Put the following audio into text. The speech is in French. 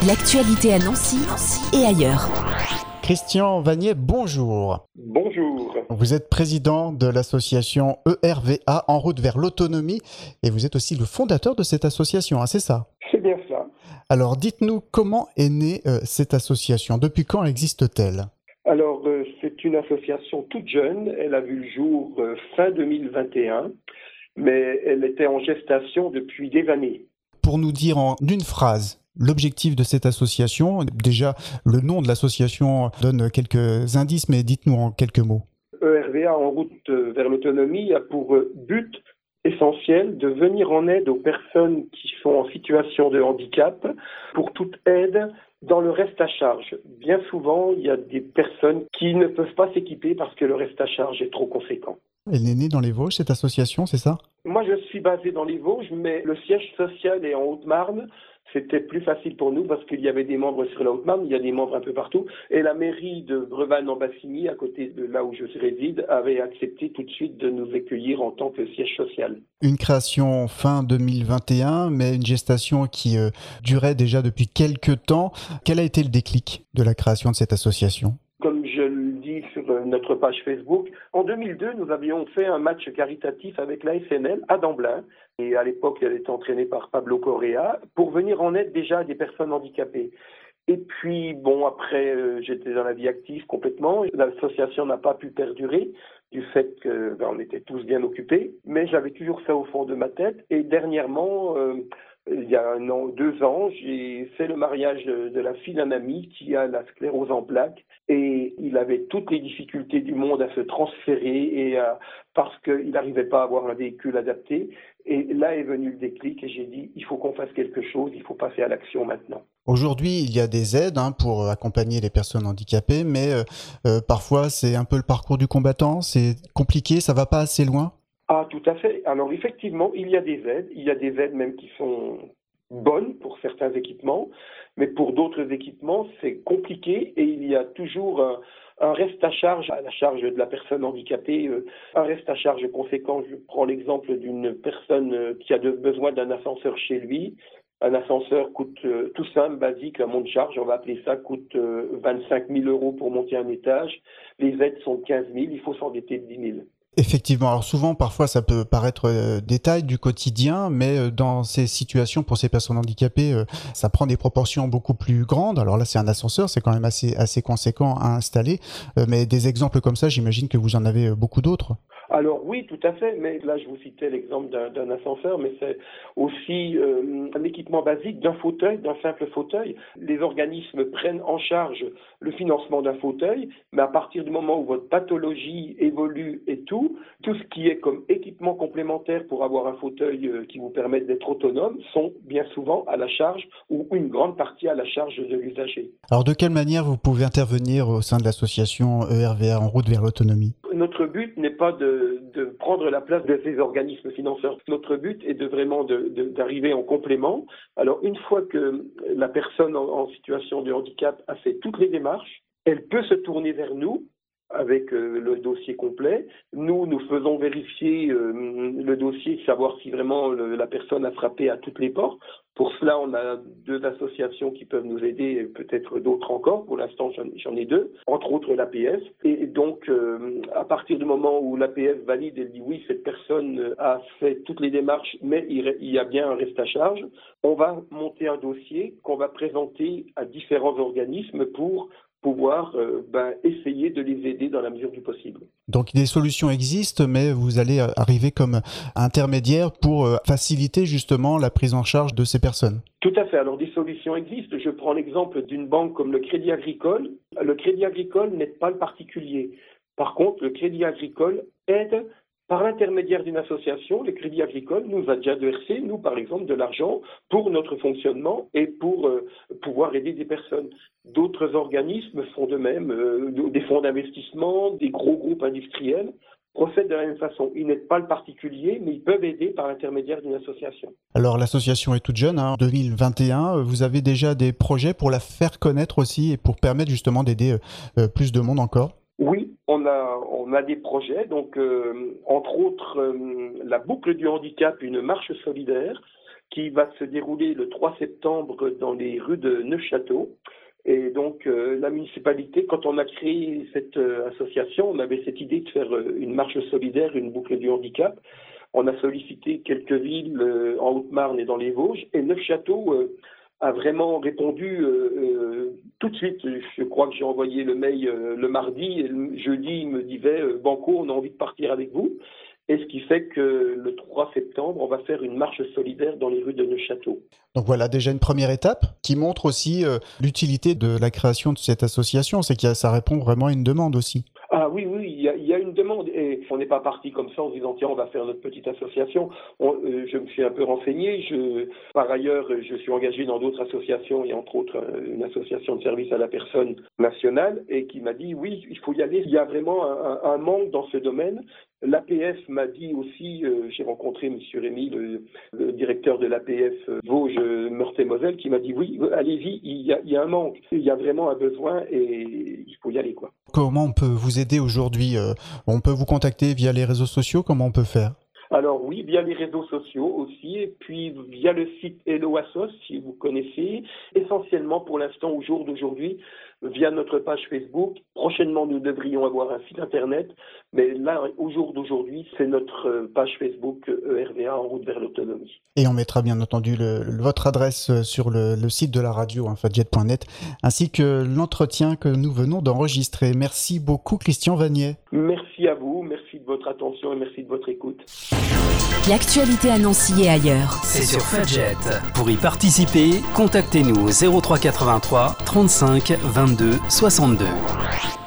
L'actualité à Nancy et ailleurs. Christian Vanier, bonjour. Bonjour. Vous êtes président de l'association ERVA En route vers l'autonomie et vous êtes aussi le fondateur de cette association, c'est ça? C'est bien ça. Alors dites-nous, comment est née cette association? Depuis quand existe-t-elle? Alors, c'est une association toute jeune. Elle a vu le jour fin 2021, mais elle était en gestation depuis des années. Pour nous dire en une phrase l'objectif de cette association, déjà le nom de l'association donne quelques indices, mais dites-nous en quelques mots. ERVA En route vers l'autonomie a pour but essentiel de venir en aide aux personnes qui sont en situation de handicap pour toute aide dans le reste à charge. Bien souvent, il y a des personnes qui ne peuvent pas s'équiper parce que le reste à charge est trop conséquent. Elle est née dans les Vosges, cette association, c'est ça? Moi, je suis basé dans les Vosges, mais le siège social est en Haute-Marne. C'était plus facile pour nous parce qu'il y avait des membres sur la Haute-Marne, il y a des membres un peu partout. Et la mairie de Brevannes-en-Bassigny, à côté de là où je réside, avait accepté tout de suite de nous accueillir en tant que siège social. Une création fin 2021, mais une gestation qui durait déjà depuis quelques temps. Quel a été le déclic de la création de cette association ? Comme je le dis sur notre page Facebook, en 2002, nous avions fait un match caritatif avec la SNL à Damblin. Et à l'époque, elle était entraînée par Pablo Correa pour venir en aide déjà à des personnes handicapées. Et puis, après, j'étais dans la vie active complètement. L'association n'a pas pu perdurer du fait qu'on était tous bien occupés. Mais j'avais toujours ça au fond de ma tête. Et dernièrement, il y a 2 ans, j'ai fait le mariage de la fille d'un ami qui a la sclérose en plaques. Et il avait toutes les difficultés du monde à se transférer parce qu'il n'arrivait pas à avoir un véhicule adapté. Et là est venu le déclic et j'ai dit, il faut qu'on fasse quelque chose, il faut passer à l'action maintenant. Aujourd'hui, il y a des aides pour accompagner les personnes handicapées, mais parfois c'est un peu le parcours du combattant, c'est compliqué, ça va pas assez loin? Ah, tout à fait. Alors effectivement, il y a des aides même qui sont bonnes pour certains équipements, mais pour d'autres équipements, c'est compliqué et il y a toujours un reste à la charge de la personne handicapée, un reste à charge conséquent. Je prends l'exemple d'une personne qui a besoin d'un ascenseur chez lui. Un ascenseur coûte tout simple, basique, un monte-charge, on va appeler ça, coûte 25 000 € pour monter un étage. Les aides sont de 15 000, il faut s'endetter de 10 000. Effectivement, alors souvent, parfois, ça peut paraître détail du quotidien, mais dans ces situations, pour ces personnes handicapées, ça prend des proportions beaucoup plus grandes. Alors là, c'est un ascenseur, c'est quand même assez conséquent à installer, mais des exemples comme ça, j'imagine que vous en avez beaucoup d'autres. Alors oui, tout à fait, mais là je vous citais l'exemple d'un ascenseur, mais c'est aussi un équipement basique d'un fauteuil, d'un simple fauteuil. Les organismes prennent en charge le financement d'un fauteuil, mais à partir du moment où votre pathologie évolue et tout ce qui est comme équipement complémentaire pour avoir un fauteuil qui vous permette d'être autonome sont bien souvent à la charge ou une grande partie à la charge de l'usager. Alors de quelle manière vous pouvez intervenir au sein de l'association ERVA En route vers l'autonomie ? Notre but n'est pas de prendre la place de ces organismes financeurs. Notre but est d'arriver en complément. Alors, une fois que la personne en situation de handicap a fait toutes les démarches, elle peut se tourner vers nous avec le dossier complet. Nous faisons vérifier le dossier, savoir si vraiment la personne a frappé à toutes les portes. Pour cela, on a 2 associations qui peuvent nous aider, et peut-être d'autres encore. Pour l'instant, j'en ai 2, entre autres l'APS. Et donc, à partir du moment où l'APS valide, elle dit oui, cette personne a fait toutes les démarches, mais il y a bien un reste à charge, on va monter un dossier qu'on va présenter à différents organismes pour pouvoir essayer de les aider dans la mesure du possible. Donc des solutions existent, mais vous allez arriver comme intermédiaire pour faciliter justement la prise en charge de ces personnes. Tout à fait. Alors des solutions existent. Je prends l'exemple d'une banque comme le Crédit Agricole. Le Crédit Agricole n'aide pas le particulier. Par contre, le Crédit Agricole aide par l'intermédiaire d'une association. Le Crédit Agricole nous a déjà versé, nous par exemple, de l'argent pour notre fonctionnement et pour pouvoir aider des personnes. D'autres organismes font de même, des fonds d'investissement, des gros groupes industriels procèdent de la même façon. Ils n'aident pas le particulier, mais ils peuvent aider par l'intermédiaire d'une association. Alors l'association est toute jeune, 2021. Vous avez déjà des projets pour la faire connaître aussi et pour permettre justement d'aider plus de monde encore ? Oui, on a des projets, donc entre autres la boucle du handicap, une marche solidaire qui va se dérouler le 3 septembre dans les rues de Neufchâteau. Et donc la municipalité, quand on a créé cette association, on avait cette idée de faire une marche solidaire, une boucle du handicap. On a sollicité quelques villes en Haute-Marne et dans les Vosges, et Neufchâteau a vraiment répondu tout de suite. Je crois que j'ai envoyé le mail le mardi, et le jeudi, il me disait « Banco, on a envie de partir avec vous ». Et ce qui fait que le 3 septembre, on va faire une marche solidaire dans les rues de Neufchâteau. Donc voilà déjà une première étape qui montre aussi l'utilité de la création de cette association, c'est que ça répond vraiment à une demande aussi. Ah oui, il y a une demande et on n'est pas parti comme ça en se disant tiens on va faire notre petite association. Je me suis un peu renseigné. Par ailleurs, je suis engagé dans d'autres associations et entre autres une association de service à la personne nationale et qui m'a dit oui, il faut y aller. Il y a vraiment un manque dans ce domaine. L'APF m'a dit aussi, j'ai rencontré M. Rémy, le directeur de l'APF Vosges, Meurthe-et-Moselle, qui m'a dit oui, allez-y, il y a un manque, il y a vraiment un besoin et il faut y aller, quoi. Comment on peut vous aider aujourd'hui ? On peut vous contacter via les réseaux sociaux, comment on peut faire ? Alors oui, via les réseaux sociaux aussi, et puis via le site Hello Assos, si vous connaissez, essentiellement pour l'instant au jour d'aujourd'hui, via notre page Facebook. Prochainement, nous devrions avoir un site internet, mais là, au jour d'aujourd'hui, c'est notre page Facebook ERVA en route vers l'autonomie. Et on mettra bien entendu votre adresse sur le site de la radio, fadjet.net, ainsi que l'entretien que nous venons d'enregistrer. Merci beaucoup, Christian Vanier. Merci à vous, merci de votre attention et merci de votre écoute. L'actualité à Nancy et ailleurs. C'est sur Fadjet. Pour y participer, contactez-nous au 03 83 35 22 62.